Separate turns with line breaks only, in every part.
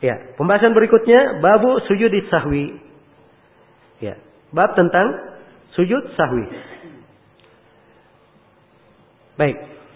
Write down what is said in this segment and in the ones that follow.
Ya, pembahasan berikutnya babu sujud sahwi. Ya, bab tentang sujud sahwi. Baik.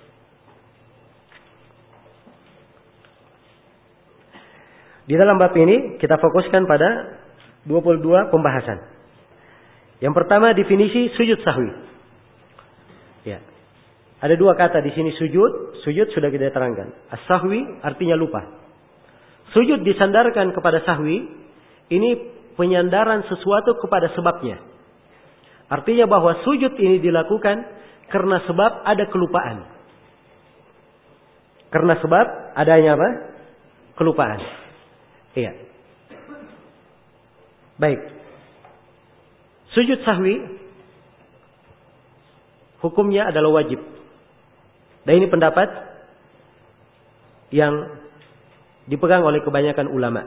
Di dalam bab ini kita fokuskan pada 22 pembahasan. Yang pertama definisi sujud sahwi. Ya. Ada dua kata di sini sujud. Sujud sudah kita terangkan. As-sahwi artinya lupa. Sujud disandarkan kepada sahwi. Ini penyandaran sesuatu kepada sebabnya. Artinya bahwa sujud ini dilakukan karena sebab ada kelupaan. Karena sebab adanya apa? Kelupaan. Iya. Baik. Sujud sahwi hukumnya adalah wajib. Dan ini pendapat yang dipegang oleh kebanyakan ulama.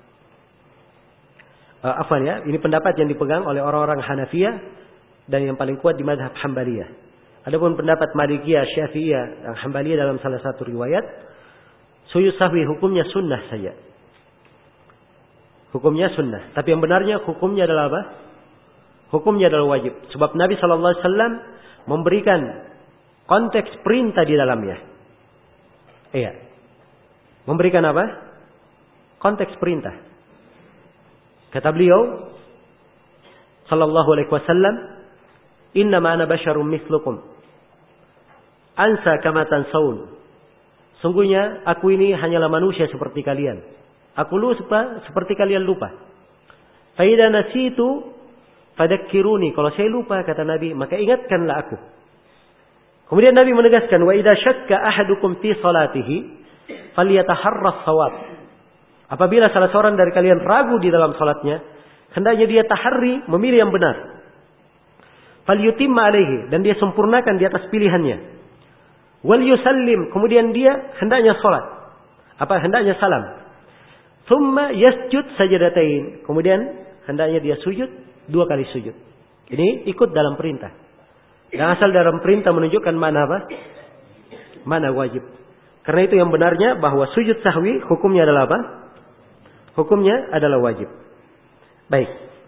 Ini pendapat yang dipegang oleh orang-orang Hanafiyah dan yang paling kuat di mazhab Hambaliyah. Adapun pendapat Malikiyah, Syafi'iyah, dan Hambaliyah dalam salah satu riwayat, sujud sahwi hukumnya sunnah saja. Hukumnya sunnah. Tapi yang benarnya hukumnya adalah apa? Hukumnya adalah wajib. Sebab Nabi SAW memberikan konteks perintah di dalamnya. Iya. Memberikan apa? Konteks perintah. Kata beliau sallallahu alaihi wasallam, "Innama ana basyarum mithlukum. Ansa kama tansawun." Sungguhnya aku ini hanyalah manusia seperti kalian. Aku lupa seperti kalian lupa. Fa idza nasitu fadakkiruni. Kalau saya lupa kata Nabi, maka ingatkanlah aku. Kemudian Nabi menegaskan, "Wa idza syakka ahadukum fi salatihi falyataharras shawab." Apabila salah seorang dari kalian ragu di dalam salatnya, hendaknya dia tahari memilih yang benar. Falyutimma alaihi, dan dia sempurnakan di atas pilihannya. Wal yusallim, kemudian dia hendaknya salat. Hendaknya salam. Thumma yasjud sajadatain, kemudian hendaknya dia sujud 2 kali sujud. Ini ikut dalam perintah. Dan asal dalam perintah menunjukkan mana apa? Mana wajib. Karena itu yang benarnya bahwa sujud sahwi hukumnya adalah apa? Hukumnya adalah wajib. Baik.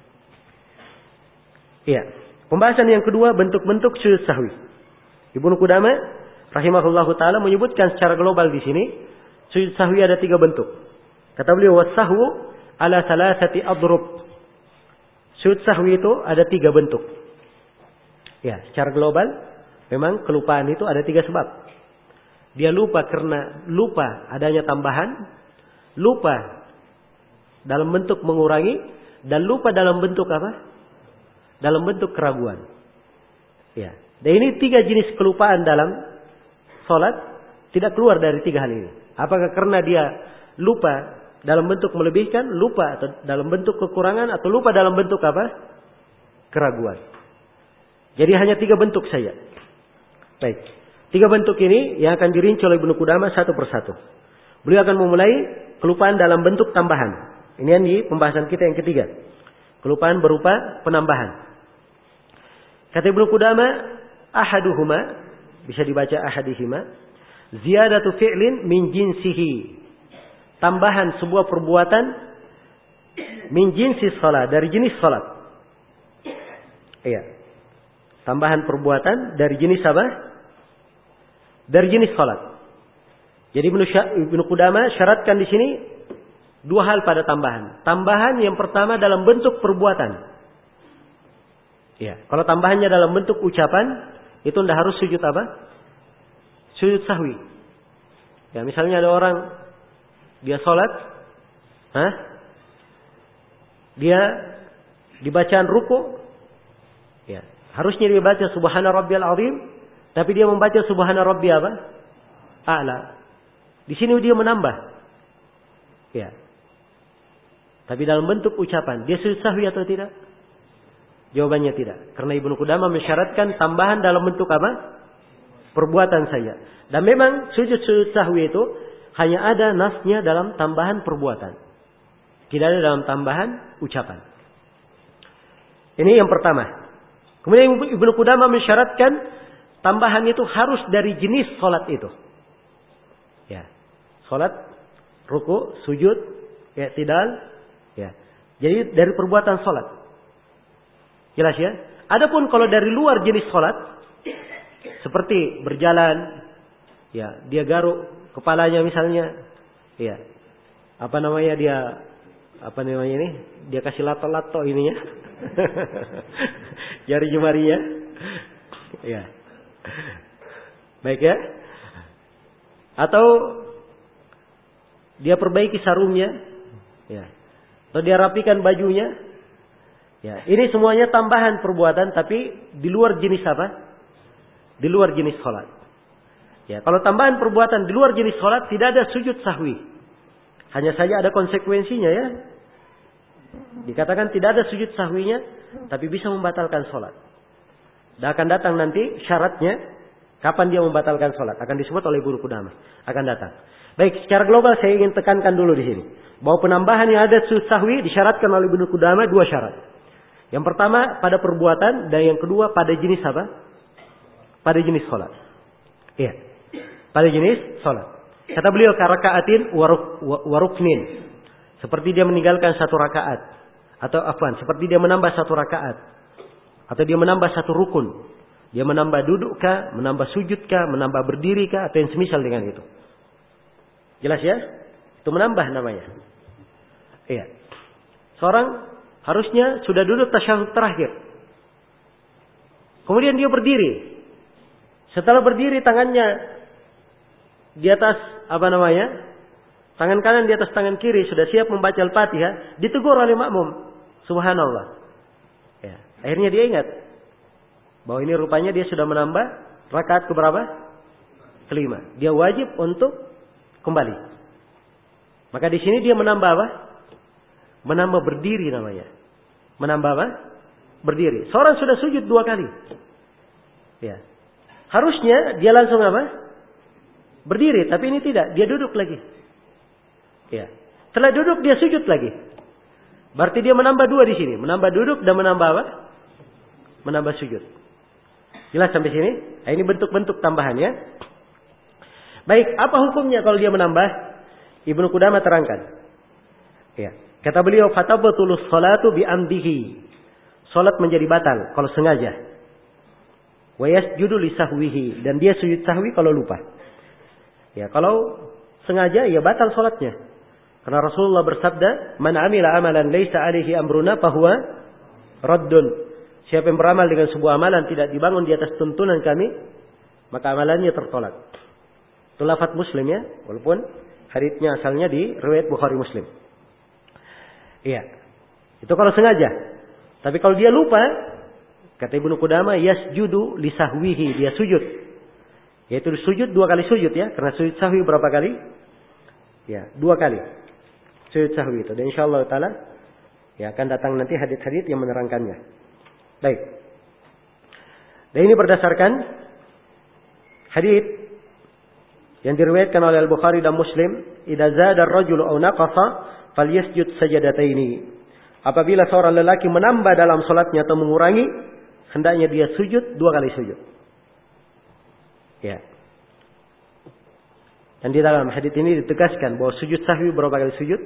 Iya. Pembahasan yang kedua, bentuk-bentuk sujud sahwi. Ibnu Qudamah rahimahullahu taala menyebutkan secara global di sini sujud sahwi ada 3 bentuk. Kata beliau, "Was-sahwu ala thalathati adrub." Sujud sahwi itu ada 3 bentuk. Ya, secara global memang kelupaan itu ada 3 sebab. Dia lupa karena lupa adanya tambahan, lupa dalam bentuk mengurangi, dan lupa dalam bentuk apa? Dalam bentuk keraguan. Ya. Dan ini 3 jenis kelupaan dalam salat tidak keluar dari 3 hal ini. Apakah karena dia lupa dalam bentuk melebihkan, lupa atau dalam bentuk kekurangan, atau lupa dalam bentuk apa? Keraguan. Jadi hanya 3 bentuk saja. Baik. 3 bentuk ini yang akan dirinci oleh Ibnu Qudamah satu persatu. Beliau akan memulai kelupaan dalam bentuk tambahan. Ini yang di pembahasan kita yang ketiga. Kelupaan berupa penambahan. Kata Ibnu Qudamah, ahaduhuma, bisa dibaca ahadihima, ziyadatu fi'lin min jinsihi. Tambahan sebuah perbuatan min jinsi salat, dari jenis salat. Iya. Tambahan perbuatan dari jenis apa? Dari jenis salat. Jadi Ibnu Qudamah syaratkan di sini 2 hal pada tambahan. Tambahan yang pertama dalam bentuk perbuatan. Ya, kalau tambahannya dalam bentuk ucapan, itu tidak harus sujud apa? Sujud sahwi. Ya, misalnya ada orang dia sholat, dia dibacaan ruku, ya, harusnya dia baca Subhana Rabbiyal Azim, tapi dia membaca Subhana Rabbi apa? A'la. Di sini dia menambah, ya. Tapi dalam bentuk ucapan, dia sujud sahwi atau tidak? Jawabannya tidak. Karena Ibnu Qudamah mensyaratkan tambahan dalam bentuk apa? Perbuatan saja. Dan memang sujud sahwi itu hanya ada nasnya dalam tambahan perbuatan. Tidak ada dalam tambahan ucapan. Ini yang pertama. Kemudian Ibnu Qudamah mensyaratkan tambahan itu harus dari jenis salat itu. Ya. Salat, ruku, sujud, i'tidal. Ya. Jadi dari perbuatan salat. Jelas ya? Adapun kalau dari luar jenis salat, seperti berjalan, ya, dia garuk kepalanya misalnya, ya. Dia kasih lato-lato ininya. Jari jemarinya. Ya. Baik ya. Atau dia perbaiki sarungnya, ya. Atau dia rapikan bajunya. Ya, ini semuanya tambahan perbuatan tapi di luar jenis apa? Di luar jenis salat. Ya, kalau tambahan perbuatan di luar jenis salat tidak ada sujud sahwi. Hanya saja ada konsekuensinya ya. Dikatakan tidak ada sujud sahwinya tapi bisa membatalkan salat. Dan akan datang nanti syaratnya kapan dia membatalkan salat akan disebut oleh Ibnu Qudamah, akan datang. Baik, secara global saya ingin tekankan dulu di sini bahwa penambahan yang ada sujud sahwi disyaratkan oleh Ibnu Qudamah dua syarat. Yang pertama pada perbuatan dan yang kedua pada jenis apa? Pada jenis salat. Iya. Pada jenis salat. Kata beliau karakaatin waruknin. Seperti dia meninggalkan satu rakaat atau seperti dia menambah satu rakaat atau dia menambah satu rukun. Dia menambah duduk kah, menambah sujud kah, menambah berdiri kah atau yang semisal dengan itu. Jelas ya? Itu menambah namanya. Iya. Seorang harusnya sudah duduk tasyahud terakhir. Kemudian dia berdiri. Setelah berdiri tangannya di atas tangan kanan di atas tangan kiri sudah siap membaca Al-Fatihah, ditegur oleh makmum. Subhanallah. Ya, akhirnya dia ingat bahwa ini rupanya dia sudah menambah rakaat keberapa? Kelima. Dia wajib untuk kembali. Maka di sini dia menambah apa? Menambah berdiri namanya. Menambah apa? Berdiri. Seorang sudah sujud 2 kali. Ya. Harusnya dia langsung apa? Berdiri, tapi ini tidak. Dia duduk lagi. Ya. Setelah duduk dia sujud lagi. Berarti dia menambah 2 di sini. Menambah duduk dan menambah apa? Menambah sujud. Jelas sampai sini? Nah, ini bentuk-bentuk tambahannya. Baik, apa hukumnya kalau dia menambah? Ibnu Qudamah terangkan. Ya. Kata beliau, fatabtulus salatu bi amdihi. Salat menjadi batal kalau sengaja. Wa yasjudu li sahwihi, dan dia sujud sahwi kalau lupa. Ya, kalau sengaja ya batal salatnya. Karena Rasulullah bersabda, "Man 'amila amalan laisa 'alaihi amruna fahuwa raddun." Siapa yang beramal dengan sebuah amalan tidak dibangun di atas tuntunan kami, maka amalannya tertolak. Itu lafaz Muslim ya, walaupun haditsnya asalnya di riwayat Bukhari Muslim. Iya. Itu kalau sengaja. Tapi kalau dia lupa, kata Ibnu Qudamah, yasjudu li sahwihi, dia sujud. Yaitu sujud 2 kali sujud ya, karena sujud sahwi berapa kali? Ya, 2 kali. Sujud sahwi itu. Dan insyaallah taala ya akan datang nanti hadits-hadits yang menerangkannya. Baik. Dan ini berdasarkan hadits yang diriwayatkan oleh Al-Bukhari dan Muslim, "Idza zada ar-rajulu aw naqasa falyasjud sajadataini." Apabila seorang lelaki menambah dalam salatnya atau mengurangi, hendaknya dia sujud 2 kali sujud. Ya. Dan di dalam hadits ini ditegaskan bahwa sujud sahwi berapa kali sujud?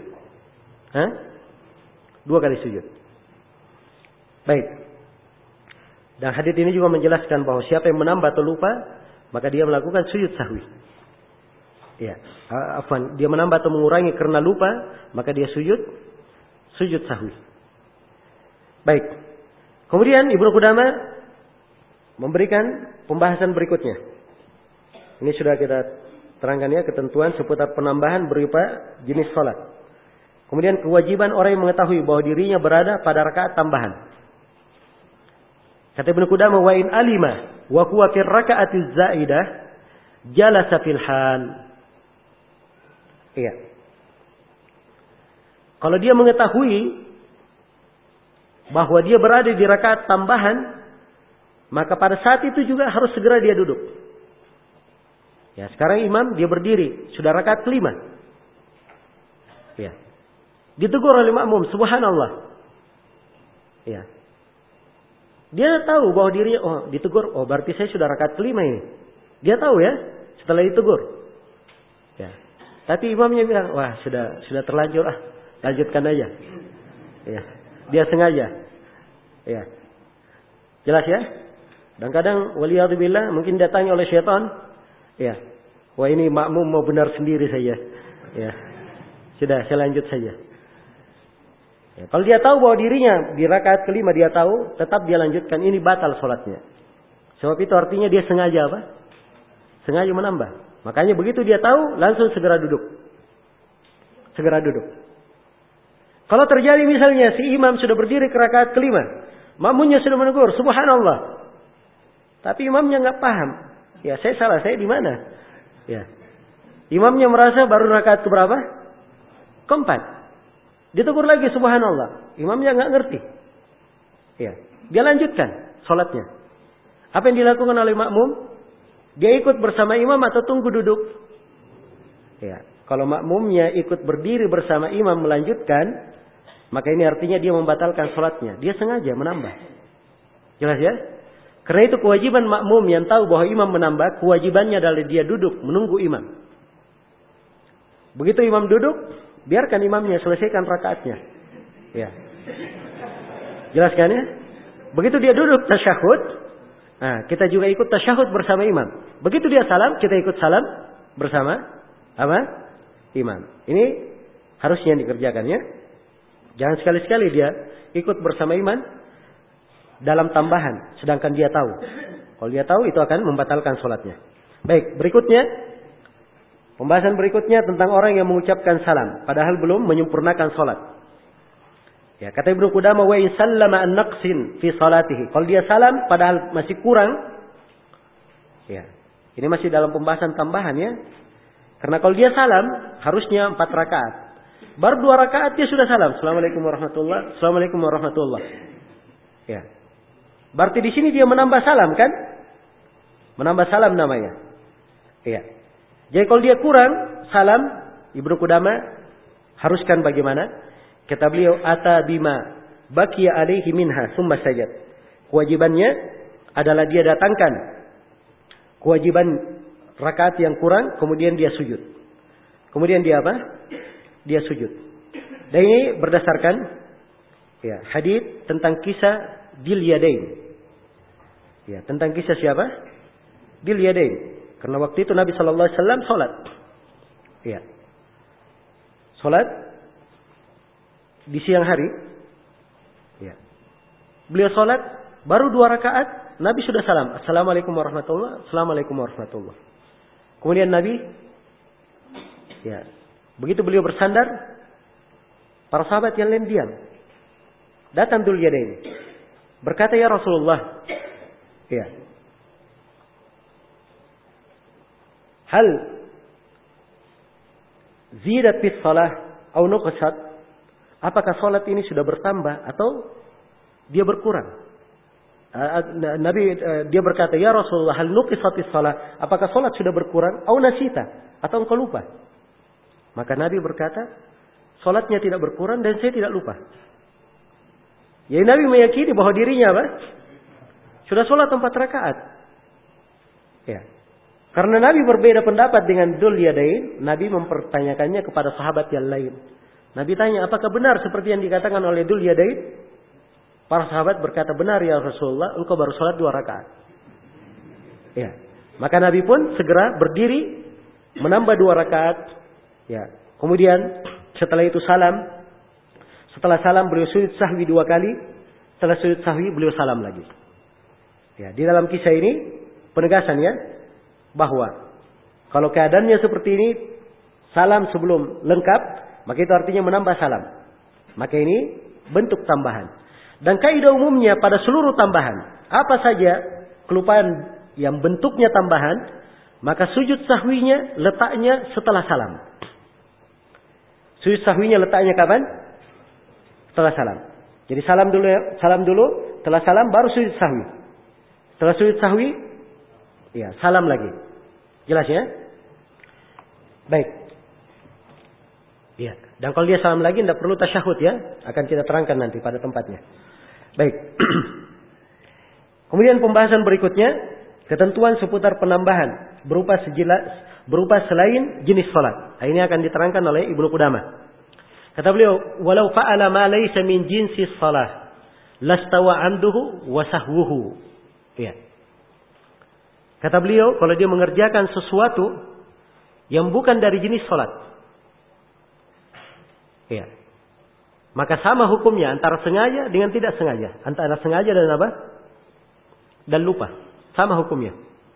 2 kali sujud. Baik. Dan hadits ini juga menjelaskan bahwa siapa yang menambah atau lupa, maka dia melakukan sujud sahwi. Ya, dia menambah atau mengurangi karena lupa, maka dia sujud sahwi. Baik. Kemudian Ibnu Qudamah memberikan pembahasan berikutnya. Ini sudah kita terangkan ya, ketentuan seputar penambahan berupa jenis salat. Kemudian kewajiban orang yang mengetahui bahwa dirinya berada pada rakaat tambahan. Kata Ibnu Qudamah, wa in alima wa huwa fi raka'atiz zaidah jalasa fil hal. Iya. Kalau dia mengetahui bahwa dia berada di rakaat tambahan, maka pada saat itu juga harus segera dia duduk. Ya, sekarang imam dia berdiri, sudah rakaat kelima. Ya. Ditegur oleh makmum, subhanallah. Ya. Dia tahu bahwa dirinya, ditegur, berarti saya sudah rakaat kelima ini. Dia tahu ya, setelah ditegur. Ya. Tapi imamnya bilang, sudah terlanjur lanjutkan aja. Ya. Dia sengaja. Ya. Jelas ya? Dan kadang waliyadzubillah mungkin datang oleh syaitan. Ya. Wah ini makmum mau benar sendiri saja. Ya. Sudah, saya lanjut saja. Ya. Kalau dia tahu bahwa dirinya di rakaat kelima dia tahu, tetap dia lanjutkan, ini batal sholatnya. Sebab itu artinya dia sengaja apa? Sengaja menambah. Makanya begitu dia tahu, langsung segera duduk. Segera duduk. Kalau terjadi misalnya si imam sudah berdiri ke rakaat kelima, makmumnya sudah menegur, subhanallah. Tapi imamnya nggak paham. Ya saya salah, saya di mana? Ya. Imamnya merasa baru rakaat keberapa? Keempat. Ditegur lagi subhanallah. Imamnya nggak ngerti. Ya. Dia lanjutkan sholatnya. Apa yang dilakukan oleh makmum? Dia ikut bersama imam atau tunggu duduk? Ya. Kalau makmumnya ikut berdiri bersama imam melanjutkan, maka ini artinya dia membatalkan sholatnya. Dia sengaja menambah. Jelas ya? Karena itu kewajiban makmum yang tahu bahwa imam menambah, kewajibannya adalah dia duduk menunggu imam. Begitu imam duduk, biarkan imamnya selesaikan rakaatnya. Ya. Jelas kan ya? Begitu dia duduk tasyahud, nah, kita juga ikut tasyahud bersama imam. Begitu dia salam, kita ikut salam bersama apa? Imam. Ini harusnya dikerjakan ya. Jangan sekali-sekali dia ikut bersama imam dalam tambahan, sedangkan dia tahu. Kalau dia tahu itu akan membatalkan sholatnya. Baik, berikutnya. Pembahasan berikutnya tentang orang yang mengucapkan salam, padahal belum menyempurnakan sholat. Ya, kata Ibnu Qudamah, wa in sallama an naqsin fi salatihi. Kalau dia salam padahal masih kurang, ya. Ini masih dalam pembahasan tambahan ya. Karena kalau dia salam harusnya 4 rakaat. Baru 2 rakaat dia sudah salam. Assalamualaikum warahmatullahi. Assalamualaikum warahmatullahi. Ya. Berarti di sini dia menambah salam kan? Menambah salam namanya. Iya. Jadi kalau dia kurang salam, Ibnu Qudamah haruskan bagaimana? Kata beliau, ata bima baqiya alaihi minha summa sajad. Kewajibannya adalah dia datangkan kewajiban rakaat yang kurang, kemudian dia sujud. Kemudian dia apa? Dia sujud. Dan ini berdasarkan ya, hadits tentang kisah Dil Yadain. Ya, tentang kisah siapa? Dil Yadain. Karena waktu itu Nabi sallallahu alaihi wasallam salat. Ya. Salat di siang hari. Ya. Beliau salat baru 2 rakaat, Nabi sudah salam. Assalamualaikum warahmatullahi. Assalamualaikum warahmatullahi. Kemudian Nabi ya, begitu beliau bersandar, para sahabat yang lain diam. Datang Dzul Yadain. Berkata, ya Rasulullah, ya, hal zidat bis salah atau nuqsat? Apakah salat ini sudah bertambah atau dia berkurang? Nabi dia berkata, ya Rasulullah, hal nuqsatis salah? Apakah salat sudah berkurang? Atau nasita? Atau engkau lupa? Maka Nabi berkata, salatnya tidak berkurang dan saya tidak lupa. Ya, Nabi meyakini bahwa dirinya apa? Sudah salat 4 rakaat. Ya. Karena Nabi berbeda pendapat dengan Dzul Yadain, Nabi mempertanyakannya kepada sahabat yang lain. Nabi tanya, apakah benar seperti yang dikatakan oleh Dzul Yadain? Para sahabat berkata, benar ya Rasulullah, engkau baru salat 2 rakaat. Ya. Maka Nabi pun segera berdiri menambah 2 rakaat. Ya. Kemudian setelah itu salam. Setelah salam beliau sujud sahwi 2 kali. Setelah sujud sahwi beliau salam lagi. Ya, di dalam kisah ini penegasan ya, bahwa kalau keadaannya seperti ini, salam sebelum lengkap, maka itu artinya menambah salam. Maka ini bentuk tambahan. Dan kaidah umumnya pada seluruh tambahan, apa saja kelupaan yang bentuknya tambahan, maka sujud sahwinya letaknya setelah salam. Sujud sahwinya letaknya kapan? Setelah salam. Jadi salam dulu, setelah salam baru sujud sahwi. Setelah sujud sahwi, ya salam lagi. Jelas ya? Baik. Ya. Dan kalau dia salam lagi, tidak perlu tasyahud ya. Akan kita terangkan nanti pada tempatnya. Baik. Kemudian pembahasan berikutnya, ketentuan seputar penambahan berupa selain jenis salat. Ini akan diterangkan oleh Ibnu Qudamah. Kata beliau, walau fa'ala ma laysa min jinsi shalah lastawa amduhu wa sahwuhu. Ya. Kata beliau, kalau dia mengerjakan sesuatu yang bukan dari jenis salat, ya, maka sama hukumnya antara sengaja dengan tidak sengaja, antara sengaja dan apa? Dan lupa. Sama hukumnya.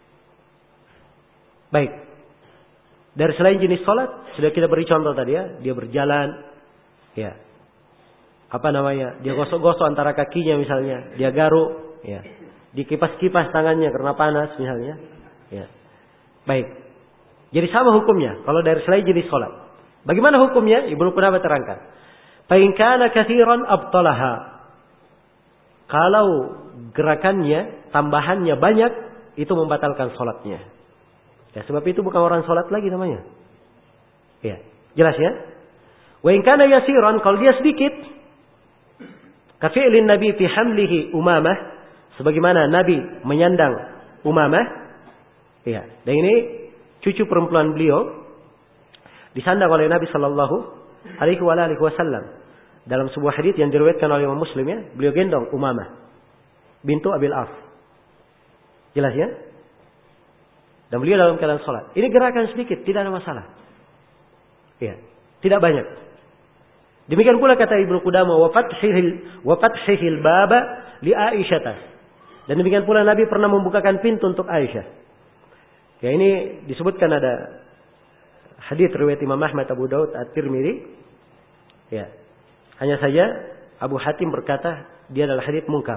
Baik. Dari selain jenis salat, sudah kita beri contoh tadi ya, dia berjalan, ya. Apa namanya? Dia gosok-gosok antara kakinya misalnya, dia garuk, ya. Dikipas-kipas tangannya karena panas misalnya, ya. Baik. Jadi sama hukumnya kalau dari selain jenis salat. Bagaimana hukumnya? Ibnu Qudamah terangkan. Fa in kana katsiran abtalaha. Kalau gerakannya, tambahannya banyak, itu membatalkan salatnya. Ya, sebab itu bukan orang salat lagi namanya. Ya, jelas ya? Wa in kana yasiran, kalau dia sedikit, ka fi'lin Nabi fi hamlihi Umamah, sebagaimana Nabi menyandang Umamah. Ya, dan ini cucu perempuan beliau disandang oleh Nabi sallallahu alaihi wasallam. Dalam sebuah hadis yang diriwayatkan oleh Imam Muslim ya, beliau gendong Umamah bintu Abil As. Jelas ya? Dan beliau dalam keadaan salat. Ini gerakan sedikit, tidak ada masalah. Ya, tidak banyak. Demikian pula kata Ibnu Qudamah, wa fathihil baba li Aisyah. Dan demikian pula Nabi pernah membukakan pintu untuk Aisyah. Ya, ini disebutkan ada hadis riwayat Imam Ahmad, Abu Daud, At-Tirmidzi. Ya. Hanya saja Abu Hatim berkata dia adalah hadis mungkar.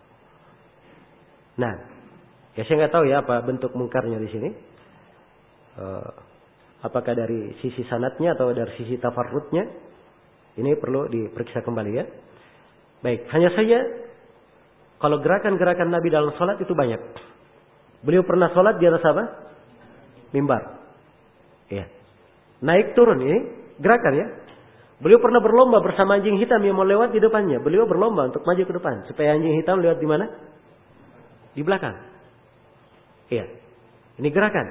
Nah, ya saya nggak tahu ya apa bentuk mungkarnya di sini. Apakah dari sisi sanadnya atau dari sisi tafarrudnya? Ini perlu diperiksa kembali ya. Baik, hanya saja kalau gerakan-gerakan Nabi dalam salat itu banyak. Beliau pernah salat di atas apa? Mimbar. Ya. Naik turun ini gerakan ya. Beliau pernah berlomba bersama anjing hitam yang mau lewat di depannya. Beliau berlomba untuk maju ke depan supaya anjing hitam lewat di mana? Di belakang. Iya. Ini gerakan.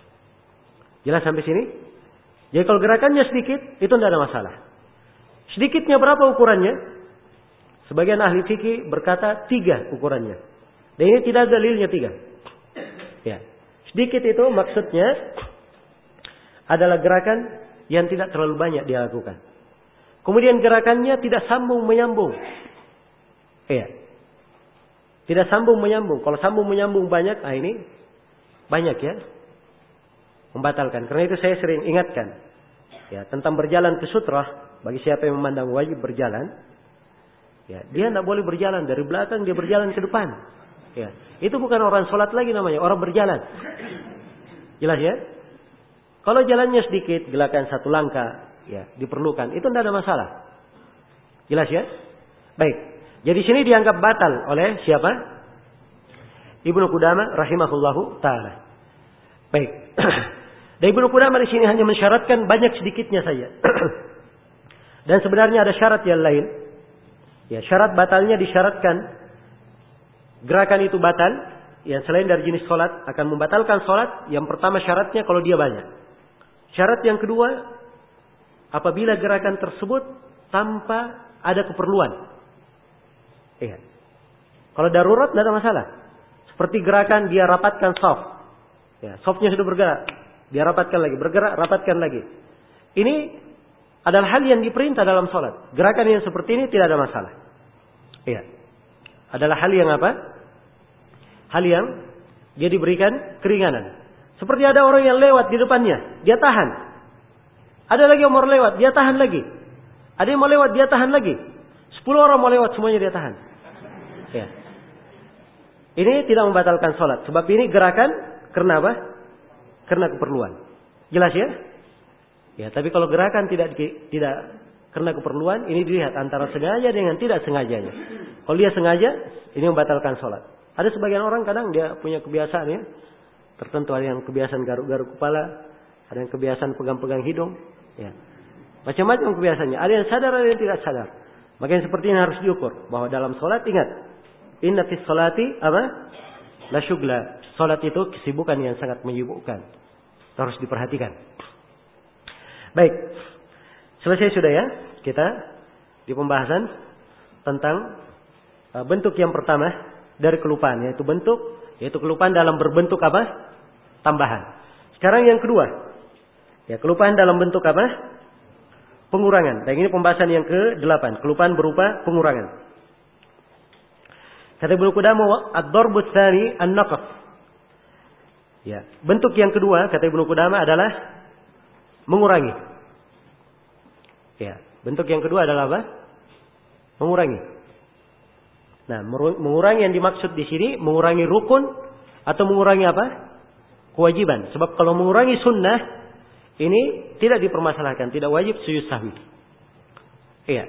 Jelas sampai sini? Jadi kalau gerakannya sedikit, itu tidak ada masalah. Sedikitnya berapa ukurannya? Sebagian ahli fikih berkata 3 ukurannya. Dan ini tidak ada dalilnya 3. Ya. Sedikit itu maksudnya adalah gerakan yang tidak terlalu banyak dia lakukan. Kemudian gerakannya tidak sambung menyambung. Iya. Tidak sambung menyambung. Kalau sambung menyambung banyak, ini banyak ya. Membatalkan. Karena itu saya sering ingatkan. Ya, tentang berjalan ke sutrah. Bagi siapa yang memandang wajib berjalan. Ya, dia tidak boleh berjalan dari belakang, dia berjalan ke depan. Ya, itu bukan orang sholat lagi namanya. Orang berjalan. Jelas ya? Kalau jalannya sedikit, gerakan 1 langkah. Ya, diperlukan. Itu tidak ada masalah. Jelas ya? Baik. Jadi sini dianggap batal oleh siapa? Ibnu Qudamah rahimahullahu taala. Baik. Dan Ibnu Qudamah di sini hanya mensyaratkan banyak sedikitnya saja. Dan sebenarnya ada syarat yang lain. Ya, syarat batalnya disyaratkan gerakan itu batal. Yang selain dari jenis salat akan membatalkan salat. Yang pertama syaratnya kalau dia banyak. Syarat yang kedua, apabila gerakan tersebut tanpa ada keperluan. Iya. Kalau darurat tidak ada masalah. Seperti gerakan dia rapatkan shaf. Ya, shafnya sudah bergerak. Dia rapatkan lagi. Bergerak, rapatkan lagi. Ini adalah hal yang diperintah dalam sholat. Gerakan yang seperti ini tidak ada masalah. Iya. Adalah hal yang apa? Hal yang dia diberikan keringanan. Seperti ada orang yang lewat di depannya. Dia tahan. Ada lagi yang mau lewat, dia tahan lagi. Ada yang mau lewat, dia tahan lagi. 10 orang mau lewat, semuanya dia tahan. Ya. Ini tidak membatalkan sholat. Sebab ini gerakan karena apa? Karena keperluan. Jelas ya? Ya, tapi kalau gerakan tidak karena keperluan, ini dilihat antara sengaja dengan tidak sengajanya. Kalau dia sengaja, ini membatalkan sholat. Ada sebagian orang kadang dia punya kebiasaan ya. Tertentu ada yang kebiasaan garuk-garuk kepala. Ada yang kebiasaan pegang-pegang hidung. Ya. Macam-macam kebiasaannya. Ada yang sadar, ada yang tidak sadar. Makanya seperti ini harus diukur. Bahwa dalam sholat ingat. Inna fis sholati apa? La syugla. Sholat itu kesibukan yang sangat menyibukkan. Harus diperhatikan. Baik. Selesai sudah ya. kita di pembahasan tentang bentuk yang pertama dari kelupaan, yaitu kelupaan dalam berbentuk apa? Tambahan. Sekarang yang kedua, ya kelupaan dalam bentuk apa? Pengurangan. Dan ini pembahasan yang ke-8, kelupaan berupa pengurangan. Kata Ibnu Qudamah, ad-darbu tsani an-naqf. Ya, bentuk yang kedua kata Ibnu Qudamah adalah mengurangi. Ya, bentuk yang kedua adalah apa? Mengurangi. Nah, mengurangi yang dimaksud di sini mengurangi rukun atau mengurangi apa? Kewajiban. Sebab kalau mengurangi sunnah ini tidak dipermasalahkan, tidak wajib sujud sahwi. Iya.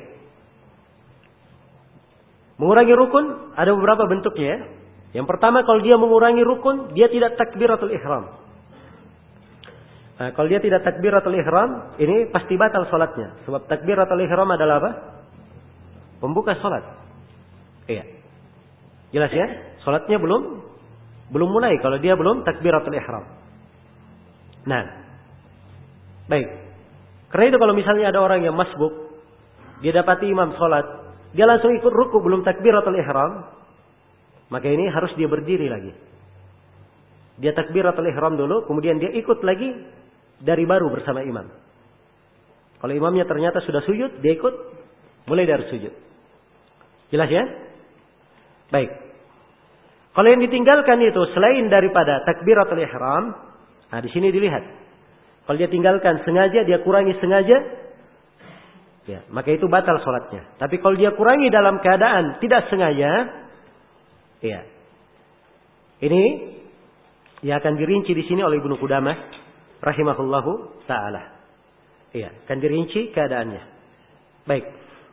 Mengurangi rukun ada beberapa bentuknya. Yang pertama, kalau dia mengurangi rukun, dia tidak takbiratul ihram. Nah, kalau dia tidak takbiratul ihram, ini pasti batal salatnya. Sebab takbiratul ihram adalah apa? Pembuka salat. Iya. Jelas ya? Salatnya belum mulai kalau dia belum takbiratul ihram. Nah, baik. Karena itu kalau misalnya ada orang yang masbuk, dia dapati imam salat, dia langsung ikut ruku belum takbiratul ihram, maka ini harus dia berdiri lagi. Dia takbiratul ihram dulu, kemudian dia ikut lagi dari baru bersama imam. Kalau imamnya ternyata sudah sujud, dia ikut mulai dari sujud. Jelas ya? Baik. Kalau yang ditinggalkan itu selain daripada takbiratul ihram, nah di sini dilihat. Kalau dia tinggalkan sengaja, dia kurangi sengaja, ya, maka itu batal sholatnya. Tapi kalau dia kurangi dalam keadaan tidak sengaja, ya, ini ya akan dirinci di sini oleh Ibnu Qudamah rahimahullahu taala. Ya, akan dirinci keadaannya. Baik.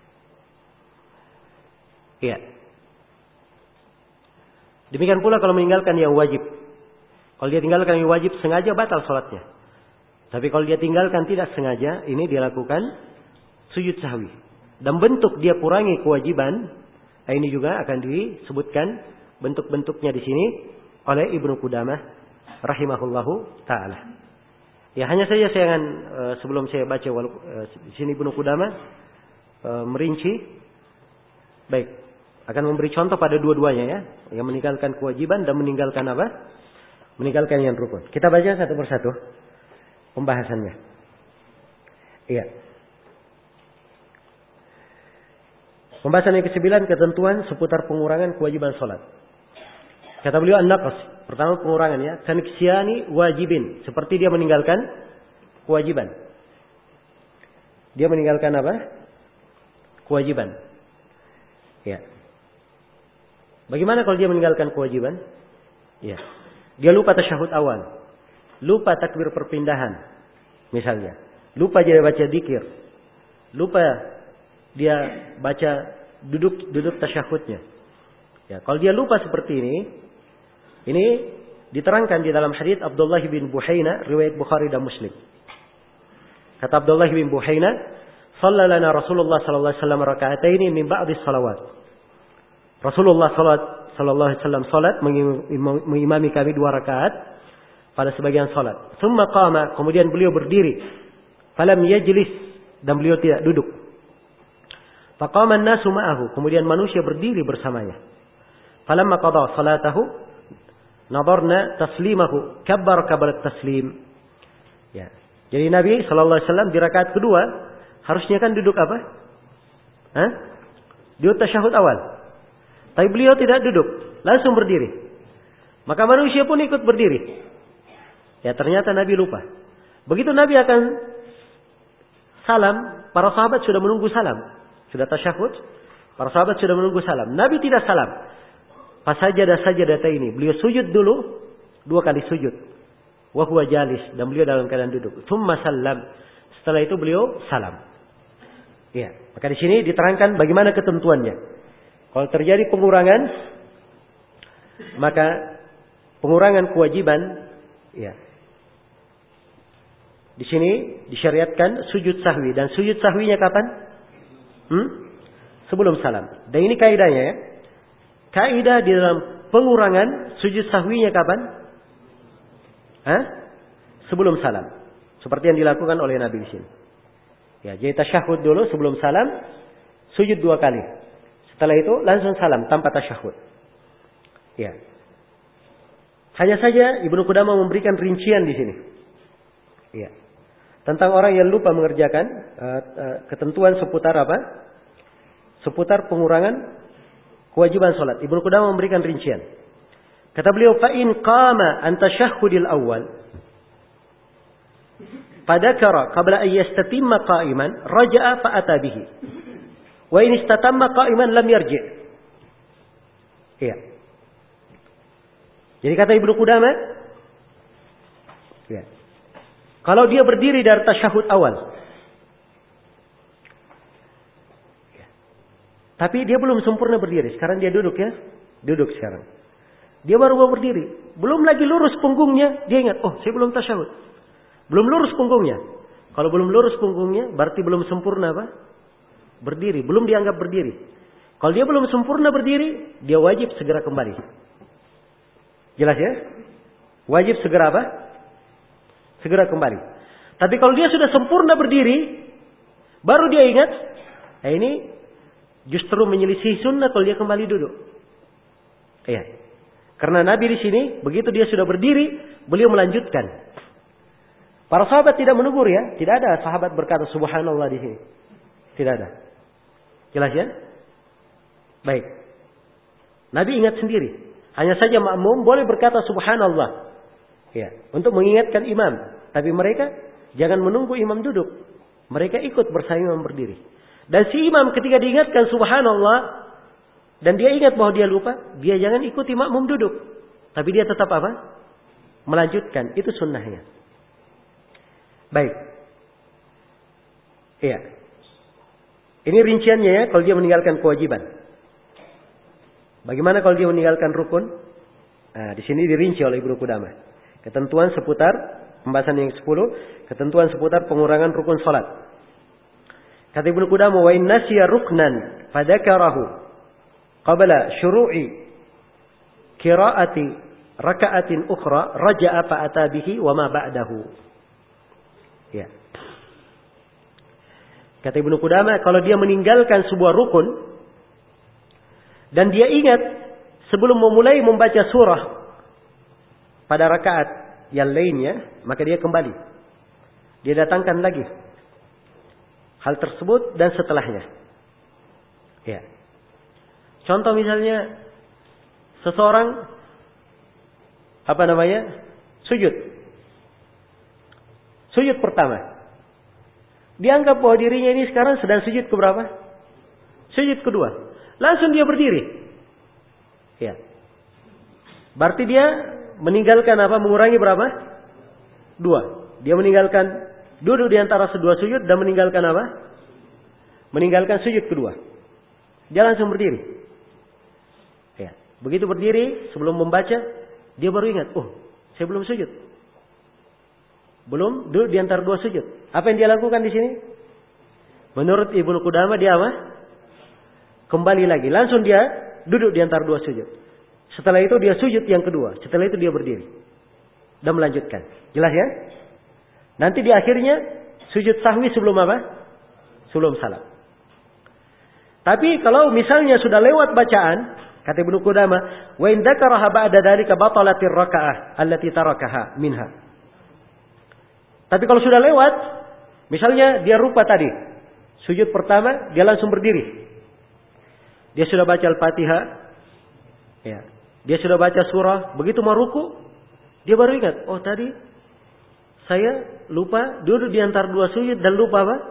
Ya. Demikian pula kalau meninggalkan yang wajib. Kalau dia tinggalkan yang wajib sengaja batal sholatnya. Tapi kalau dia tinggalkan tidak sengaja, ini dia lakukan sujud sahwi. Dan bentuk dia kurangi kewajiban, ini juga akan disebutkan bentuk-bentuknya di sini oleh Ibnu Qudamah rahimahullahu taala. Ya hanya saja saya akan sebelum saya baca di sini Ibnu Qudamah merinci, baik, akan memberi contoh pada dua-duanya ya, yang meninggalkan kewajiban dan meninggalkan apa? Meninggalkan yang rukun. Kita baca satu persatu pembahasannya. Iya. Pembahasan yang ke-9, ketentuan seputar pengurangan kewajiban sholat. Kata beliau an-naqs. Pertama pengurangan ya. Kaniksiani wajibin. Seperti dia meninggalkan kewajiban. Dia meninggalkan apa? Kewajiban. Ya. Bagaimana kalau dia meninggalkan kewajiban? Ya. Dia lupa tasyahud awal. Lupa takbir perpindahan. Misalnya. Lupa dia baca dzikir. Lupa dia baca duduk tasyahudnya. Ya, kalau dia lupa seperti ini diterangkan di dalam hadits Abdullah bin Buhaina riwayat Bukhari dan Muslim. Kata Abdullah bin Buhaina, "Shalla lana Rasulullah sallallahu alaihi wasallam raka'ataini min ba'di shalawat." Rasulullah sallallahu alaihi wasallam salat mengimami kami 2 rakaat pada sebagian salat. Tsumma qama, kemudian beliau berdiri. Falam yajlis, dan beliau tidak duduk. Faqama an-nasu ma'ahu, kemudian manusia berdiri bersamanya. Falamma qada salatahu nadarna taslimahu, kabbar taslim. Ya. Jadi Nabi sallallahu alaihi wasallam di rakaat kedua harusnya kan duduk apa? Duduk tasyahud awal. Tapi beliau tidak duduk, langsung berdiri. Maka manusia pun ikut berdiri. Ya, ternyata Nabi lupa. Begitu Nabi akan salam, para sahabat sudah menunggu salam. Sudah tasyahud, para sahabat sudah menunggu salam. Nabi tidak salam. Pas sajadah ini, beliau sujud dulu, 2 kali sujud. Wa huwa jalis, dan beliau dalam keadaan duduk. Tsumma sallam. Setelah itu beliau salam. Ya, maka di sini diterangkan bagaimana ketentuannya. Kalau terjadi pengurangan, maka pengurangan kewajiban, ya. Di sini disyariatkan sujud sahwi, dan sujud sahwinya kapan? Sebelum salam. Dan ini kaidahnya ya. Kaidah di dalam pengurangan sujud sahwinya kapan? Sebelum salam. Seperti yang dilakukan oleh Nabi di sini. Ya, jadi tasyahud dulu sebelum salam, sujud 2 kali. Setelah itu langsung salam tanpa tasyahud. Ya. Hanya saja Ibnu Qudamah memberikan rincian di sini. Ya. Tentang orang yang lupa mengerjakan ketentuan seputar apa? Seputar pengurangan kewajiban salat. Ibnu Qudamah memberikan rincian. Kata beliau, fa in qama an tasyahhudil awal fadakara qabla an yastatimma qa'iman raja'a fa ata bihi. Wa in istatamma qa'iman lam yarji'. Iya. Jadi kata Ibnu Qudamah, ya. Kalau dia berdiri dari tasyahud awal, ya. Tapi dia belum sempurna berdiri. Sekarang dia duduk ya, duduk sekarang. Dia baru mau berdiri, belum lagi lurus punggungnya, dia ingat, oh saya belum tasyahud, belum lurus punggungnya. Kalau belum lurus punggungnya, berarti belum sempurna apa? Berdiri, belum dianggap berdiri. Kalau dia belum sempurna berdiri, dia wajib segera kembali. Jelas ya? Wajib segera apa? Segera kembali. Tapi kalau dia sudah sempurna berdiri, baru dia ingat, ini justru menyelisih sunnah kalau dia kembali duduk. Iya. Karena Nabi di sini, begitu dia sudah berdiri, beliau melanjutkan. Para sahabat tidak menegur ya, tidak ada sahabat berkata subhanallah di sini. Tidak ada. Jelas ya? Baik. Nabi ingat sendiri. Hanya saja makmum boleh berkata subhanallah. Ya, untuk mengingatkan imam. Tapi mereka jangan menunggu imam duduk. Mereka ikut bersama imam berdiri. Dan si imam ketika diingatkan subhanallah dan dia ingat bahwa dia lupa, dia jangan ikuti makmum duduk. Tapi dia tetap apa? Melanjutkan. Itu sunnahnya. Baik. Iya. Ini rinciannya ya kalau dia meninggalkan kewajiban. Bagaimana kalau dia meninggalkan rukun? Nah, di sini dirinci oleh Ibnu Qudamah. Ketentuan seputar pembahasan yang 10, ketentuan seputar pengurangan rukun salat. Kata Ibnu Qudamah, wa in nasiya ruknan fadzakarahu qabla syuru'i qira'ati raka'atin ukhra raja'a fa ata bihi wa ma ba'dahu. Ya. Kata Ibnu Qudamah, kalau dia meninggalkan sebuah rukun dan dia ingat sebelum memulai membaca surah pada rakaat yang lainnya, maka dia kembali. Dia datangkan lagi hal tersebut dan setelahnya. Ya. Contoh misalnya seseorang sujud. Sujud pertama. Dianggap bahwa dirinya ini sekarang sedang sujud ke berapa? Sujud kedua. Langsung dia berdiri. Ya. Berarti dia meninggalkan apa? Mengurangi berapa? 2. Dia meninggalkan duduk di antara kedua sujud dan meninggalkan apa? Meninggalkan sujud kedua. Dia langsung berdiri. Ya. Begitu berdiri, sebelum membaca, dia baru ingat, oh, saya belum sujud. Belum duduk di antara dua sujud. Apa yang dia lakukan di sini? Menurut Ibnu Qudamah dia apa? Kembali lagi. Langsung dia duduk di antara dua sujud. Setelah itu dia sujud yang kedua. Setelah itu dia berdiri. Dan melanjutkan. Jelas ya? Nanti di akhirnya sujud sahwi sebelum apa? Sebelum salam. Tapi kalau misalnya sudah lewat bacaan, kata Ibnu Qudamah, wa in dzakaraha ba'da dzalika batalatir raka'ah allati tarakaha minha. Tapi kalau sudah lewat, misalnya dia lupa tadi, sujud pertama dia langsung berdiri. Dia sudah baca Al-Fatihah, ya. Dia sudah baca surah, begitu mau ruku, dia baru ingat, oh tadi saya lupa duduk di antara dua sujud dan lupa apa?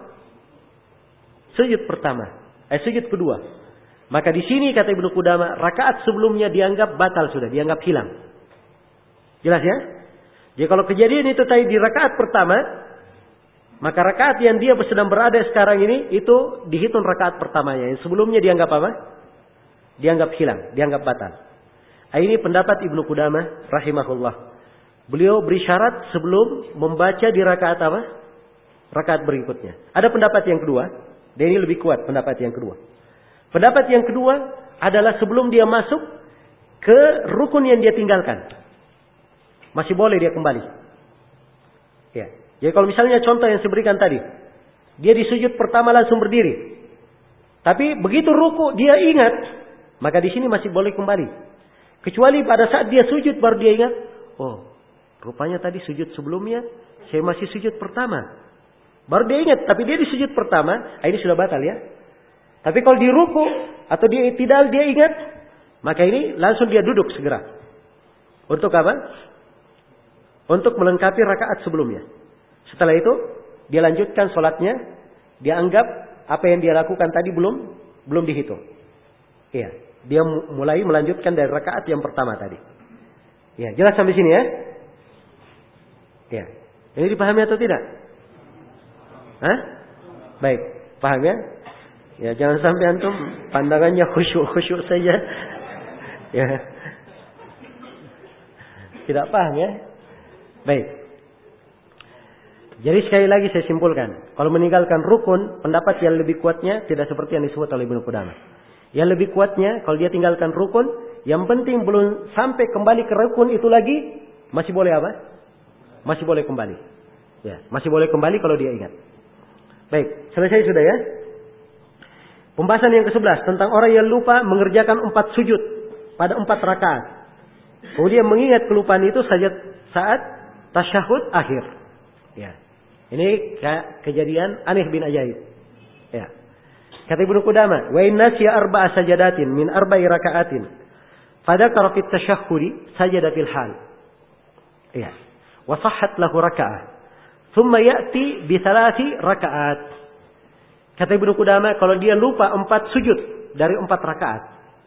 Sujud pertama, sujud kedua. Maka di sini kata Ibnu Qudamah, rakaat sebelumnya dianggap batal sudah, dianggap hilang. Jelas ya? Jadi kalau kejadian itu tadi di rakaat pertama, maka rakaat yang dia sedang berada sekarang ini itu dihitung rakaat pertamanya. Yang sebelumnya dianggap apa? Dianggap hilang, dianggap batal. Ini pendapat Ibnu Qudamah rahimahullah. Beliau beri syarat sebelum membaca di rakaat apa? Rakaat berikutnya. Ada pendapat yang kedua, dan ini lebih kuat pendapat yang kedua. Pendapat yang kedua adalah sebelum dia masuk ke rukun yang dia tinggalkan. Masih boleh dia kembali. Ya. Jadi kalau misalnya contoh yang saya berikan tadi. dia di sujud pertama langsung berdiri. Tapi begitu ruku dia ingat, maka di sini masih boleh kembali. Kecuali pada saat dia sujud baru dia ingat, oh, rupanya tadi sujud sebelumnya saya masih sujud pertama. Baru dia ingat, tapi dia di sujud pertama, ini sudah batal ya. Tapi kalau di ruku atau di i'tidal dia ingat, maka ini langsung dia duduk segera. Untuk apa? Untuk melengkapi rakaat sebelumnya. Setelah itu dia lanjutkan sholatnya. Dia anggap apa yang dia lakukan tadi belum dihitung. Iya, dia mulai melanjutkan dari rakaat yang pertama tadi. Ya, jelas sampai sini ya? Ya. Ini dipahami atau tidak? Hah? Baik, paham ya? Ya, jangan sampai antum pandangannya khusyuk saja. Ya. Tidak paham ya? Baik. Jadi sekali lagi saya simpulkan, kalau meninggalkan rukun, pendapat yang lebih kuatnya tidak seperti yang disebut oleh Ibnu Qudamah. Yang lebih kuatnya, kalau dia tinggalkan rukun, yang penting belum sampai kembali ke rukun itu lagi, masih boleh apa? Masih boleh kembali. Ya, masih boleh kembali kalau dia ingat. Baik, selesai sudah ya? Pembahasan yang ke-11 tentang orang yang lupa mengerjakan 4 sujud pada 4 rakaat. Kemudian mengingat kelupaan itu saja saat tasyahud akhir. Ya. Ini kejadian aneh bin ajaib. Ya. Kata Ibnu Qudamah, "Wa in nasiya arba'a sajadatin min arba'i raka'atin, fadzakara fit tasyahhudi sajadatil hal." Ya. Wa sahhat lahu raka'ah. Thumma ya'ti bi thalathi raka'at. Kata Ibnu Qudamah, kalau dia lupa 4 sujud dari 4 rakaat.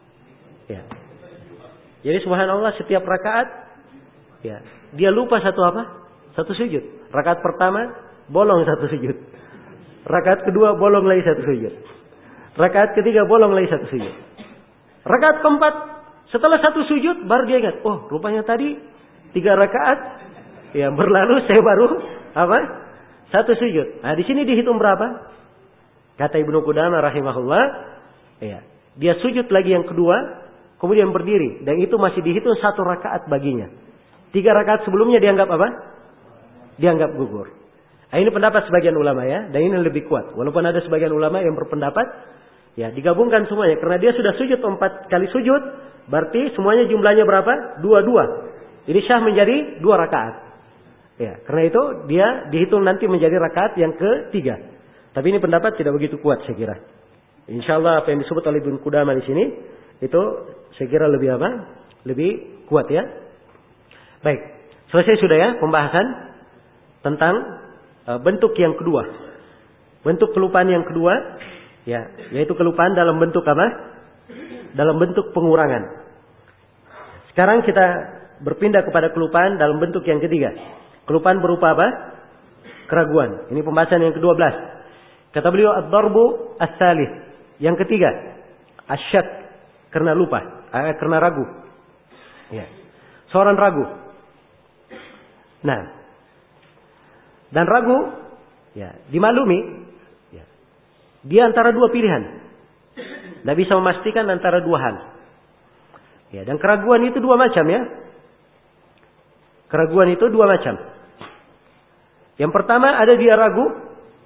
Ya. Jadi subhanallah setiap rakaat ya, dia lupa satu apa? Satu sujud. Rakaat pertama bolong 1 sujud. Rakaat kedua bolong lagi 1 sujud. Rakaat ketiga bolong lagi 1 sujud. Rakaat keempat setelah 1 sujud baru dia ingat, oh rupanya tadi 3 rakaat ya berlalu saya baru apa? 1 sujud. Nah di sini dihitung berapa? Kata Ibnu Qudamah rahimahullah, ya, dia sujud lagi yang kedua, kemudian berdiri, dan itu masih dihitung 1 rakaat baginya. 3 rakaat sebelumnya dianggap apa? Dianggap gugur. Nah, ini pendapat sebagian ulama ya, dan ini lebih kuat. Walaupun ada sebagian ulama yang berpendapat, ya digabungkan semuanya, karena dia sudah sujud 4 kali sujud, berarti semuanya jumlahnya berapa? 2. Ini syah menjadi 2 rakaat. Ya, karena itu dia dihitung nanti menjadi rakaat yang ke-3. Tapi ini pendapat tidak begitu kuat saya kira. Insyaallah apa yang disebut oleh Ibnu Qudamah di sini itu saya kira lebih apa? Lebih kuat ya. Baik, selesai sudah ya pembahasan tentang bentuk yang kedua. Bentuk kelupaan yang kedua ya, yaitu kelupaan dalam bentuk apa? Dalam bentuk pengurangan. Sekarang kita berpindah kepada kelupaan dalam bentuk yang ketiga. Kelupaan berupa apa? Keraguan. Ini pembahasan yang ke-12. Kata beliau ad-darbu as-salih. Yang ketiga, asyak, karena lupa, karena ragu. Ya. Seorang ragu. Nah, dan ragu, ya, dimaklumi, ya, dia antara 2 pilihan. Tidak bisa memastikan antara 2 hal. Ya, dan keraguan itu 2 macam ya. Keraguan itu 2 macam. Yang pertama ada dia ragu.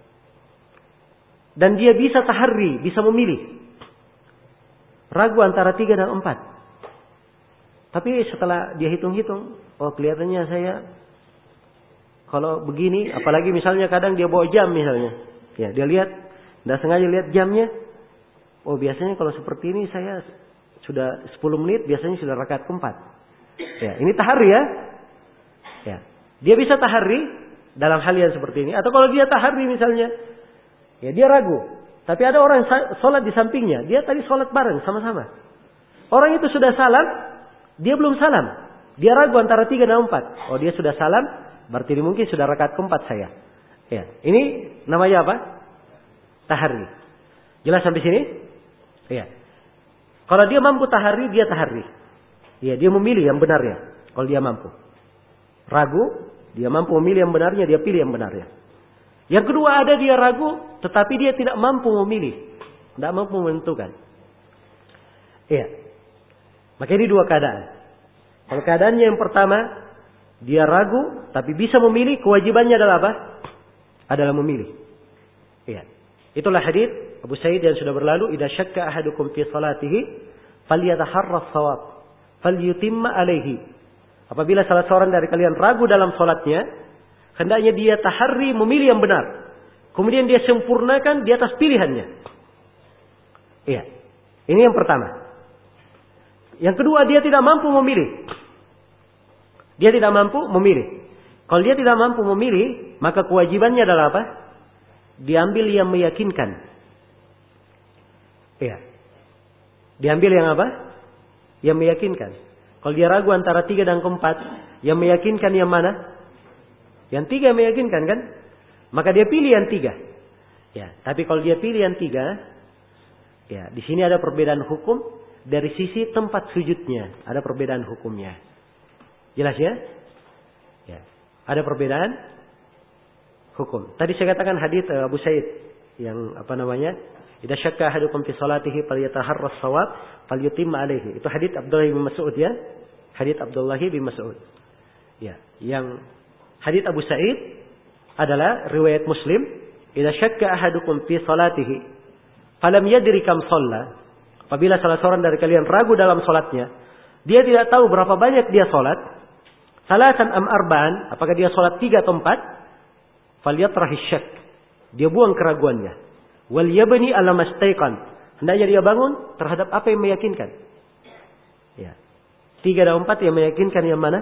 Dan dia bisa taharri, bisa memilih. Ragu antara 3 dan 4. Tapi setelah dia hitung-hitung, oh kelihatannya saya kalau begini, apalagi misalnya kadang dia bawa jam misalnya. Ya, dia lihat, tidak sengaja lihat jamnya. Oh biasanya kalau seperti ini saya sudah 10 menit, biasanya sudah rakaat ke-4. Ya, ini taharri ya. Ya. Dia bisa taharri dalam hal yang seperti ini. Atau kalau dia taharri misalnya, ya dia ragu. Tapi ada orang sholat di sampingnya. Dia tadi sholat bareng sama-sama. Orang itu sudah salam. Dia belum salam. Dia ragu antara 3 dan 4. Oh dia sudah salam. Berarti ini mungkin sudah rakaat ke-4 saya. Ya, ini namanya apa? Taharri. Jelas sampai sini? Ya. Kalau dia mampu taharri, dia taharri. Ya, dia memilih yang benarnya. Kalau dia mampu. Ragu, dia mampu memilih yang benarnya, dia pilih yang benarnya. Yang kedua ada dia ragu, tetapi dia tidak mampu memilih. Tidak mampu menentukan. Iya. Maka ini 2 keadaan. Kalau keadaannya yang pertama, dia ragu, tapi bisa memilih, kewajibannya adalah apa? Adalah memilih. Iya. Itulah hadis Abu Sa'id yang sudah berlalu, idza syakka ahadukum fi salatihi falyataharras shawab falyutimma alaihi. Apabila salah seorang dari kalian ragu dalam salatnya, hendaknya dia taharri memilih yang benar. Kemudian dia sempurnakan di atas pilihannya. Iya. Ini yang pertama. Yang kedua, dia tidak mampu memilih. Dia tidak mampu memilih. Kalau dia tidak mampu memilih, maka kewajibannya adalah apa? Diambil yang meyakinkan. Iya. Diambil yang apa? Yang meyakinkan. Kalau dia ragu antara 3 dan 4, yang meyakinkan yang mana? Yang 3 meyakinkan kan? Maka dia pilih yang 3. Ya, tapi kalau dia pilih yang 3, ya, di sini ada perbedaan hukum dari sisi tempat sujudnya, ada perbedaan hukumnya. Jelas ya? Ya, ada perbedaan hukum. Tadi saya katakan hadits Abu Sa'id yang idza syakka ahadukum fi salatihi falyataharras shawab falyutimma alaihi. Itu hadits Abdullah bin Mas'ud ya. Hadits Abdullah bin Mas'ud. Ya, yang hadits Abu Sa'id adalah riwayat Muslim, idza syakka ahadukum fi salatihi falam yadri kam shalla. Apabila salah seorang dari kalian ragu dalam salatnya, dia tidak tahu berapa banyak dia salat, salatan am arba'an, apakah dia salat 3 atau 4, falyatrahi syak. Dia buang keraguannya. Wal yabni ala mastaiqan. Hendaknya dia bangun terhadap apa yang meyakinkan. Ya. 3 dan 4 yang meyakinkan yang mana?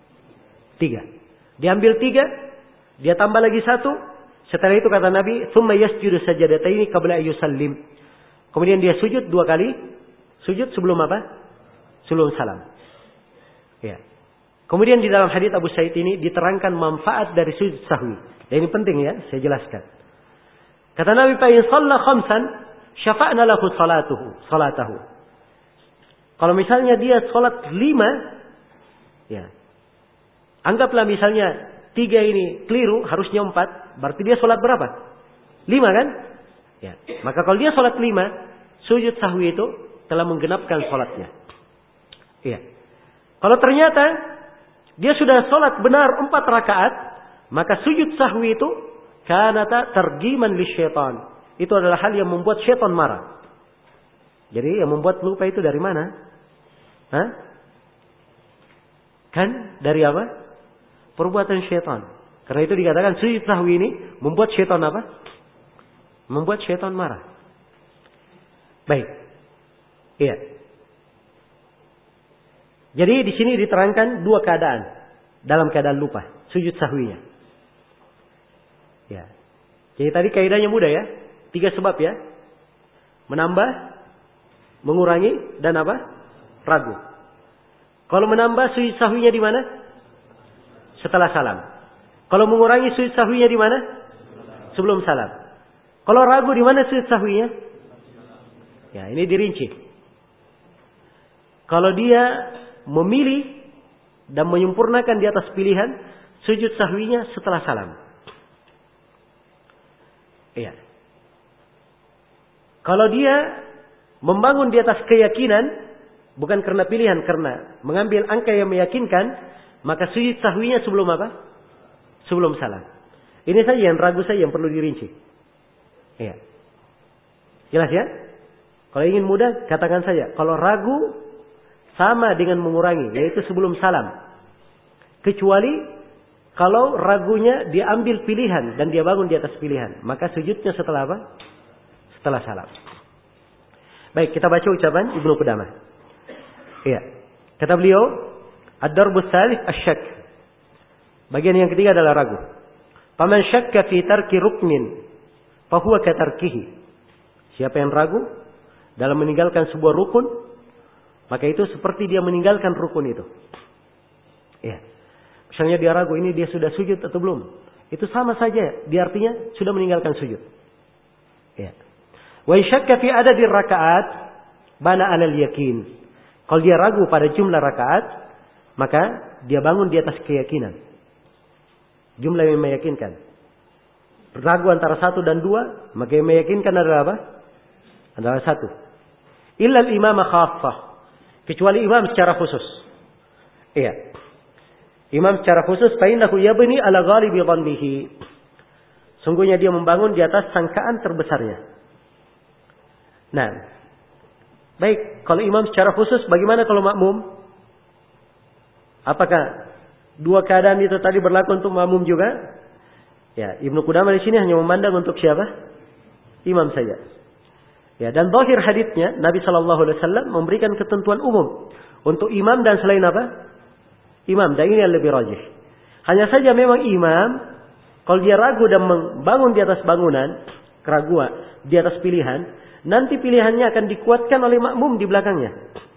3. Diambil 3, dia tambah lagi 1. Setelah itu kata Nabi, "Tsumma yasjudu sajadataini qabla an yusallim." Kemudian dia sujud 2 kali. Sujud sebelum apa? Sebelum salam. Ya. Kemudian di dalam hadits Abu Sa'id ini diterangkan manfaat dari sujud sahwi. Dan ini penting ya, saya jelaskan. Kata Nabi, "Fa in shalla khamsan, syafa'na lahu salatahu." Kalau misalnya dia salat 5, ya. Anggaplah misalnya 3 ini keliru, harusnya 4, berarti dia salat berapa? 5 kan? Ya. Maka kalau dia salat 5, sujud sahwi itu telah menggenapkan salatnya. Iya. Kalau ternyata dia sudah salat benar 4 rakaat, maka sujud sahwi itu kanata targiman lisyaitan. Itu adalah hal yang membuat syaitan marah. Jadi yang membuat lupa itu dari mana? Hah? Kan dari apa? Perbuatan syaitan. Karena itu dikatakan sujud sahwi ini membuat syaitan apa? Membuat syaitan marah. Baik. Iya. Jadi di sini diterangkan 2 keadaan dalam keadaan lupa, sujud sahwinya. Ya. Jadi tadi kaidahnya mudah ya. 3 sebab ya. Menambah, mengurangi, dan apa? Ragu. Kalau menambah, sujud sahwinya di mana? Setelah salam. Kalau mengurangi, sujud sahwinya di mana? Sebelum salam. Kalau ragu, di mana sujud sahwinya? Ya, ini dirinci. Kalau dia memilih dan menyempurnakan di atas pilihan, sujud sahwinya setelah salam. Iya. Kalau dia membangun di atas keyakinan, bukan karena pilihan, karena mengambil angka yang meyakinkan, maka sujud sahwinya sebelum apa? Sebelum salam. Ini saja yang ragu saja yang perlu dirinci. Iya. Jelas ya? Kalau ingin mudah, katakan saja. Kalau ragu, sama dengan mengurangi, yaitu sebelum salam. Kecuali kalau ragunya dia ambil pilihan dan dia bangun di atas pilihan, maka sujudnya setelah apa? Setelah salam. Baik, kita baca ucapan Ibnu Qudamah. Iya. Kata beliau, ad-darbus tsalits asy-syak. Bagian yang ketiga adalah ragu. Faman syakka fi tarki ruknin, fa huwa ka tarkihi. Siapa yang ragu dalam meninggalkan sebuah rukun, maka itu seperti dia meninggalkan rukun itu. Iya. Misalnya dia ragu, ini dia sudah sujud atau belum. Itu sama saja. Dia artinya sudah meninggalkan sujud. Ya. Wa syakka fi adadi rakaat bana 'alal yakin. Kalau dia ragu pada jumlah rakaat, maka dia bangun di atas keyakinan. Jumlah yang meyakinkan. Ragu antara 1 dan 2, maka yang meyakinkan adalah apa? Adalah 1. Illa al-imam khaffah. Kecuali imam secara khusus. Iya. Imam secara khusus, fa innahu yabni ala ghalibi dhannihi. Sungguhnya dia membangun di atas sangkaan terbesarnya. Nah, baik, kalau imam secara khusus, bagaimana kalau makmum? Apakah dua keadaan itu tadi berlaku untuk makmum juga? Ya, Ibnu Qudamah di sini hanya memandang untuk siapa? Imam saja. Ya, dan zahir haditsnya Nabi Shallallahu Alaihi Wasallam memberikan ketentuan umum untuk imam dan selain apa? Imam, dan ini yang lebih rajih. Hanya saja memang imam, kalau dia ragu dan membangun di atas bangunan, keraguan di atas pilihan, nanti pilihannya akan dikuatkan oleh makmum di belakangnya.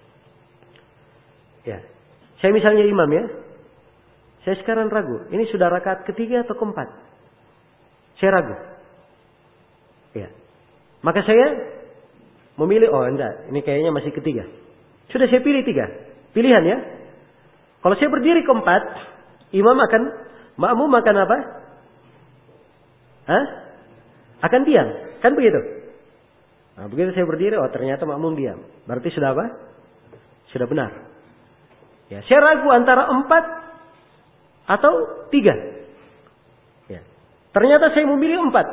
Ya, saya misalnya imam ya, saya sekarang ragu, ini sudah rakaat ketiga atau keempat? Saya ragu. Ya, maka saya memilih, oh enggak, ini kayaknya masih ketiga. Sudah saya pilih tiga, pilihan ya. Kalau saya berdiri keempat, makmum akan apa? Akan diam. Kan begitu? Nah, begitu saya berdiri, oh ternyata makmum diam. Berarti sudah apa? Sudah benar. Ya, saya ragu antara 4 atau 3. Ya. Ternyata saya memilih 4.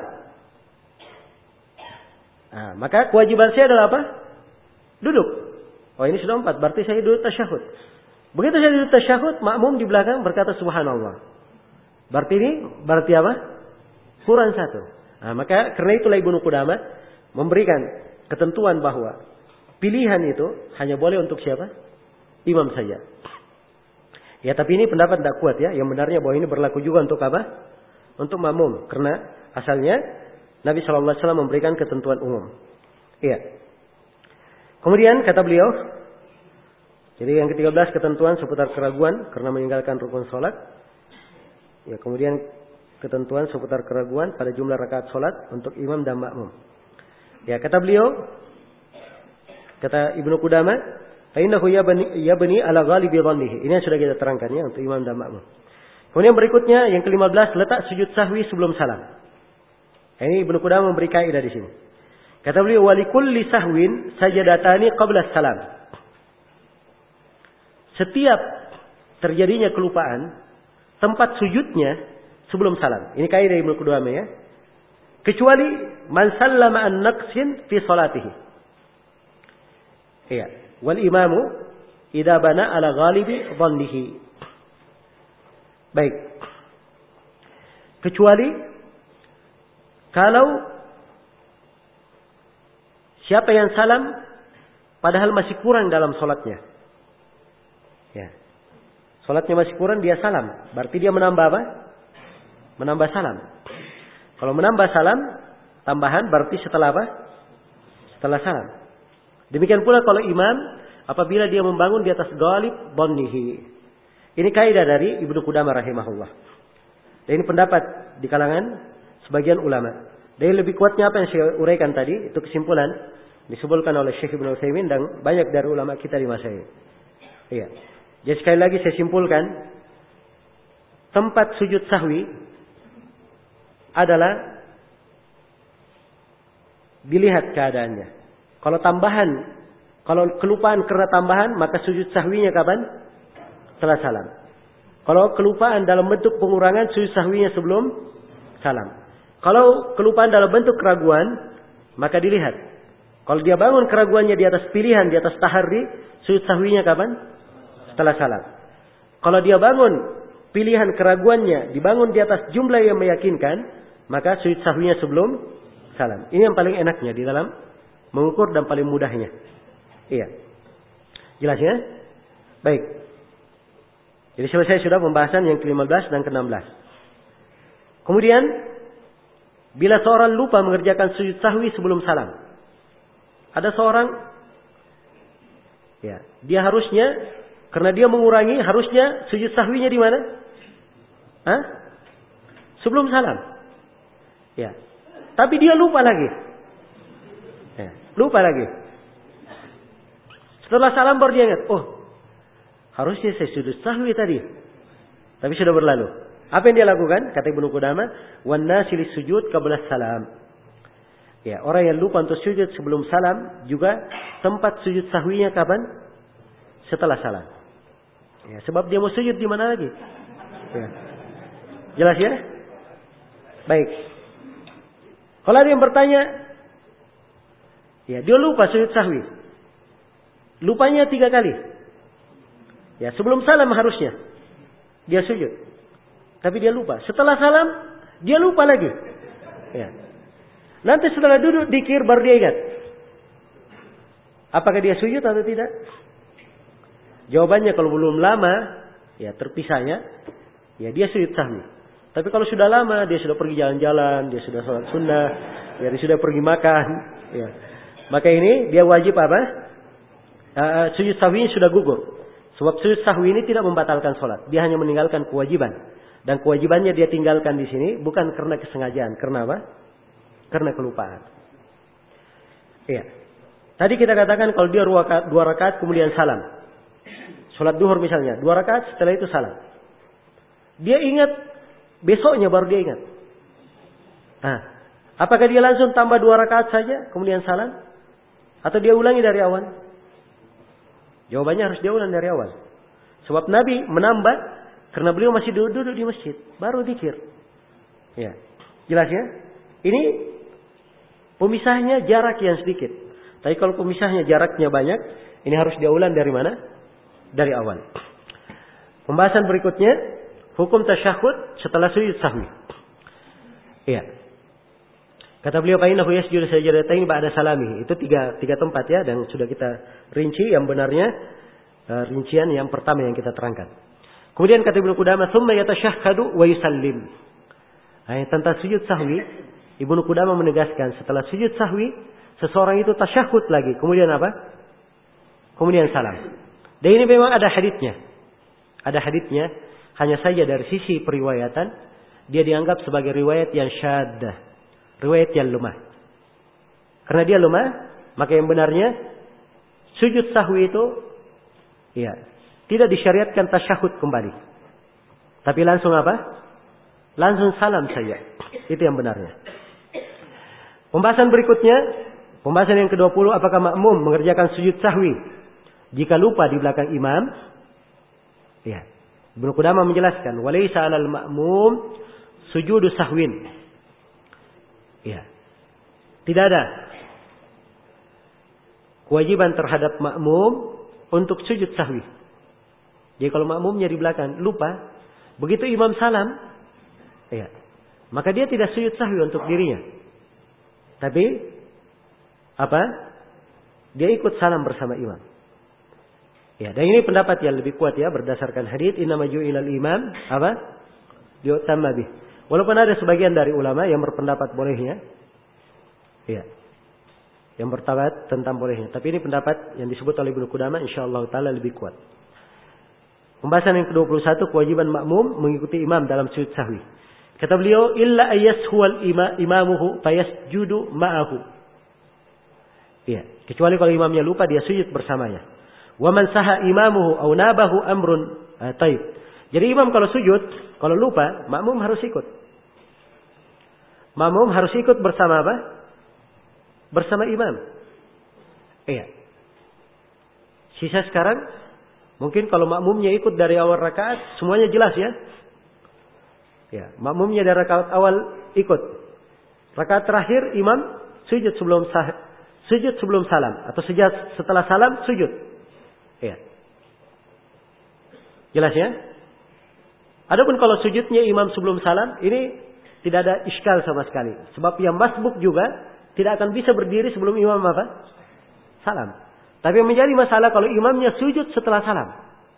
Nah, maka kewajiban saya adalah apa? Duduk. Oh ini sudah 4, berarti saya duduk tasyahud. Begitu saya duduk tasyahud, makmum di belakang berkata subhanallah. Berarti apa? Kurang 1. Nah, maka karena itulah Ibnu Qudamah memberikan ketentuan bahwa pilihan itu hanya boleh untuk siapa? Imam saja. Ya, tapi ini pendapat tidak kuat ya. Yang benarnya bahwa ini berlaku juga untuk apa? Untuk makmum. Karena asalnya Nabi Shallallahu Alaihi Wasallam memberikan ketentuan umum. Iya. Kemudian kata beliau, jadi yang ke-13 ketentuan seputar keraguan karena meninggalkan rukun sholat. Ya, kemudian ketentuan seputar keraguan pada jumlah rakaat sholat untuk imam dan makmum. Ya, kata beliau, kata Ibnu Qudamah, "Fainnahu yabni ala ghalibi dhannihi." Ini yang sudah kita terangkan ya untuk imam dan makmum. Kemudian berikutnya yang ke-15 letak sujud sahwi sebelum salam. Ini Ibnu Qudamah memberi kaidah di sini. Kata beliau, "Wa likulli sahwin sajadatani qabla salam." Setiap terjadinya kelupaan, tempat sujudnya sebelum salam. Ini kaidah Ibnu Qudamah ya. Kecuali man sallama an naqsin fi salatihi. Iya, wal imamu idza bana ala ghalibi dhannihi. Baik. Kecuali kalau siapa yang salam padahal masih kurang dalam salatnya. Ya. Salatnya masih kurang, dia salam. Berarti dia menambah apa? Menambah salam. Kalau menambah salam, tambahan berarti setelah apa? Setelah salam. Demikian pula kalau imam, apabila dia membangun di atas ghalib dhannihi. Ini kaidah dari Ibnu Qudamah rahimahullah. Dan ini pendapat di kalangan sebagian ulama. Dan lebih kuatnya apa yang saya uraikan tadi, itu kesimpulan disebutkan oleh Syekh Ibnu Utsaimin dan banyak dari ulama kita di masa ini. Iya. Jadi sekali lagi saya simpulkan, tempat sujud sahwi adalah dilihat keadaannya. Kalau kelupaan karena tambahan, maka sujud sahwinya kapan? Setelah salam. Kalau kelupaan dalam bentuk pengurangan, sujud sahwinya sebelum salam. Kalau kelupaan dalam bentuk keraguan, maka dilihat. Kalau dia bangun keraguannya di atas pilihan, di atas tahari, sujud sahwinya kapan? Setelah salam. Kalau dia bangun pilihan keraguannya dibangun di atas jumlah yang meyakinkan, maka sujud sahwinya sebelum salam. Ini yang paling enaknya di dalam mengukur dan paling mudahnya. Iya. Jelas ya? Baik. Jadi selesai sudah pembahasan yang ke-15 dan ke-16. Kemudian bila seorang lupa mengerjakan sujud sahwi sebelum salam. Ada seorang ya, dia harusnya karena dia mengurangi, harusnya sujud sahwinya di mana? Sebelum salam. Ya. Tapi dia lupa lagi. Ya. Lupa lagi. Setelah salam baru dia ingat, oh, harusnya saya sujud sahwi tadi. Tapi sudah berlalu. Apa yang dia lakukan? Kata Ibnu Qudamah, "Wan nasi lisujud qabla salam." Ya, orang yang lupa untuk sujud sebelum salam juga tempat sujud sahwinya kapan? Setelah salam. Ya, sebab dia mau sujud di mana lagi? Ya. Jelas ya? Baik. Kalau ada yang bertanya, ya dia lupa sujud sahwi. Lupanya 3 kali. Ya, sebelum salam harusnya dia sujud. Tapi dia lupa. Setelah salam, dia lupa lagi. Ya. Nanti setelah duduk dikir baru dia ingat. Apakah dia sujud atau tidak? Jawabannya kalau belum lama, ya terpisahnya, ya dia sujud sahwi. Tapi kalau sudah lama, dia sudah pergi jalan-jalan, dia sudah sholat sunnah, ya dia sudah pergi makan, ya. Maka ini dia wajib apa? Sujud sahwi sudah gugur. Sebab sujud sahwi ini tidak membatalkan sholat. Dia hanya meninggalkan kewajiban. Dan kewajibannya dia tinggalkan di sini bukan karena kesengajaan. Karena apa? Karena kelupaan. Iya. Tadi kita katakan kalau dia 2 rakaat kemudian salam. Sholat duhur misalnya. 2 rakaat setelah itu salam. Dia ingat. Besoknya baru dia ingat. Nah, apakah dia langsung tambah 2 rakaat saja kemudian salam? Atau dia ulangi dari awal? Jawabannya harus dia ulang dari awal. Sebab Nabi menambah karena beliau masih duduk di masjid. Baru zikir. Ya. Jelas ya? Ini pemisahnya jarak yang sedikit. Tapi kalau pemisahnya jaraknya banyak, ini harus dia ulang dari mana? Dari awal. Pembahasan berikutnya, hukum tasyahud setelah sujud sahwi. Iya. Kata beliau, "Fainahu yasjudu sajdatain ba'da salamihi." Itu tiga tempat ya, dan sudah kita rinci yang benarnya, rincian yang pertama yang kita terangkan. Kemudian kata Ibnu Qudamah, "Tsumma yatasyahhadu wa yusallim." Tentang sujud sahwi, Ibnu Qudamah menegaskan setelah sujud sahwi, seseorang itu tasyahud lagi. Kemudian apa? Kemudian salam. Dan ini memang ada haditsnya. Ada haditsnya, hanya saja dari sisi periwayatan dia dianggap sebagai riwayat yang syaddah. Riwayat yang lemah. Karena dia lemah, maka yang benarnya sujud sahwi itu ya, tidak disyariatkan tasyahud kembali. Tapi langsung apa? Langsung salam saja. Itu yang benarnya. Pembahasan berikutnya, pembahasan yang ke-20, apakah makmum mengerjakan sujud sahwi jika lupa di belakang imam? Ya. Ibnu Qudamah menjelaskan, "Walaysa 'alal ma'mum sujudu sahwin." Ya. Tidak ada kewajiban terhadap makmum untuk sujud sahwi. Jadi kalau makmumnya di belakang lupa, begitu imam salam, ya, maka dia tidak sujud sahwi untuk dirinya. Tapi apa? Dia ikut salam bersama imam. Ya, dan ini pendapat yang lebih kuat ya berdasarkan hadits innama ju'ilal imam apa? Yu'tamma bih. Walaupun ada sebagian dari ulama yang berpendapat bolehnya. Ya. Yang berpendapat tentang bolehnya. Tapi ini pendapat yang disebut oleh Ibnu Qudamah insyaallah taala lebih kuat. Pembahasan yang ke-21, kewajiban makmum mengikuti imam dalam sujud sahwi. Kata beliau, illa ayyashuwal imamuhu fayasjudu ma'ahu. Ya, kecuali kalau imamnya lupa dia sujud bersamanya. Wa man saha imamuhu aw nabahu amrun taib. Jadi imam kalau sujud, kalau lupa, makmum harus ikut. Makmum harus ikut bersama apa? Bersama imam. Iya. Sisa sekarang, mungkin kalau makmumnya ikut dari awal rakaat, semuanya jelas ya. Ya, makmumnya dari rakaat awal ikut. Rakaat terakhir imam sujud sebelum salam atau sujud setelah salam sujud. Iya. Jelas ya? Adapun kalau sujudnya imam sebelum salam, ini tidak ada iskal sama sekali. Sebab yang masbuk juga tidak akan bisa berdiri sebelum imam apa? Salam. Tapi yang menjadi masalah kalau imamnya sujud setelah salam.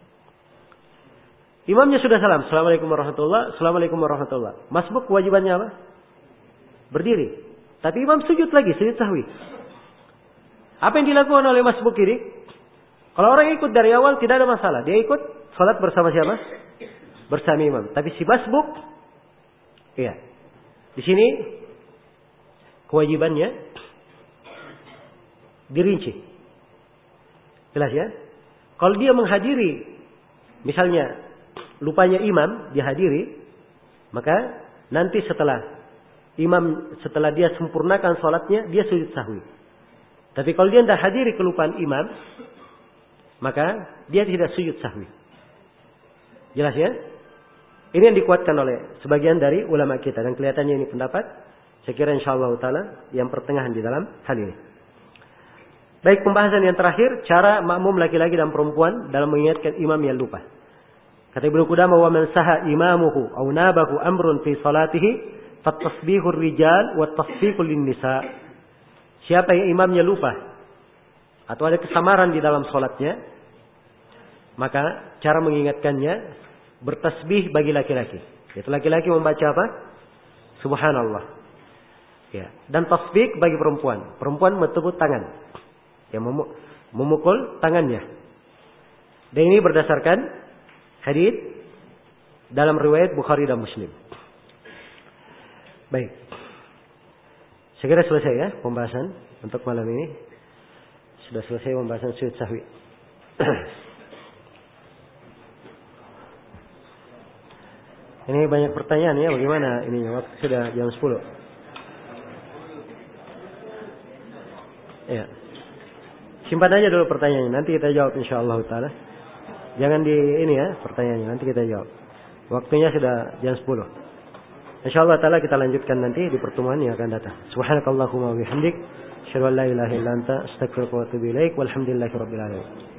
Imamnya sudah salam. Assalamualaikum warahmatullahi. Assalamualaikum warahmatullahi. Masbuk kewajibannya apa? Berdiri. Tapi imam sujud lagi, sujud sahwi. Apa yang dilakukan oleh masbuk ini? Kalau orang ikut dari awal tidak ada masalah. Dia ikut salat bersama siapa? Bersama imam. Tapi si masbuk, iya. Di sini kewajibannya dirinci. Jelas ya? Kalau dia menghadiri, misalnya lupanya imam dihadiri, maka nanti setelah dia sempurnakan sholatnya, dia sujud sahwi. Tapi kalau dia tidak hadiri kelupaan imam, maka dia tidak sujud sahwi. Jelas ya? Ini yang dikuatkan oleh sebagian dari ulama kita. Dan kelihatannya ini pendapat Saya kira insyaallah taala yang pertengahan di dalam hal ini. Baik, pembahasan yang terakhir, cara makmum laki-laki dan perempuan dalam mengingatkan imam yang lupa. Kata Ibnu Qudamah, wa man saha imamuhu aw nabahu amrun fi salatihi fatasbihur rijal wa tasfiqul nisa. Siapa yang imamnya lupa atau ada kesamaran di dalam salatnya, maka cara mengingatkannya bertasbih bagi laki-laki. Yaitu laki-laki membaca apa? Subhanallah. Ya, dan tasbih bagi perempuan. Perempuan bertepuk tangan. Yang memukul tangannya. Dan ini berdasarkan hadis dalam riwayat Bukhari dan Muslim. Baik. Segera selesai ya pembahasan untuk malam ini. Sudah selesai pembahasan sujud sahwi. Ini banyak pertanyaan ya, bagaimana ini? Waktu sudah jam 10. Ya. Simpan aja dulu pertanyaannya, nanti kita jawab insyaallah taala. Jangan di ini ya pertanyaannya, nanti kita jawab. Waktunya sudah jam 10. Insyaallah taala kita lanjutkan nanti di pertemuan yang akan datang. Subhanakallahumma wa bihamdik, asyhadu an la ilaha illa anta, astaghfiruka wa atubu ilaik. Walhamdulillahirabbil alamin.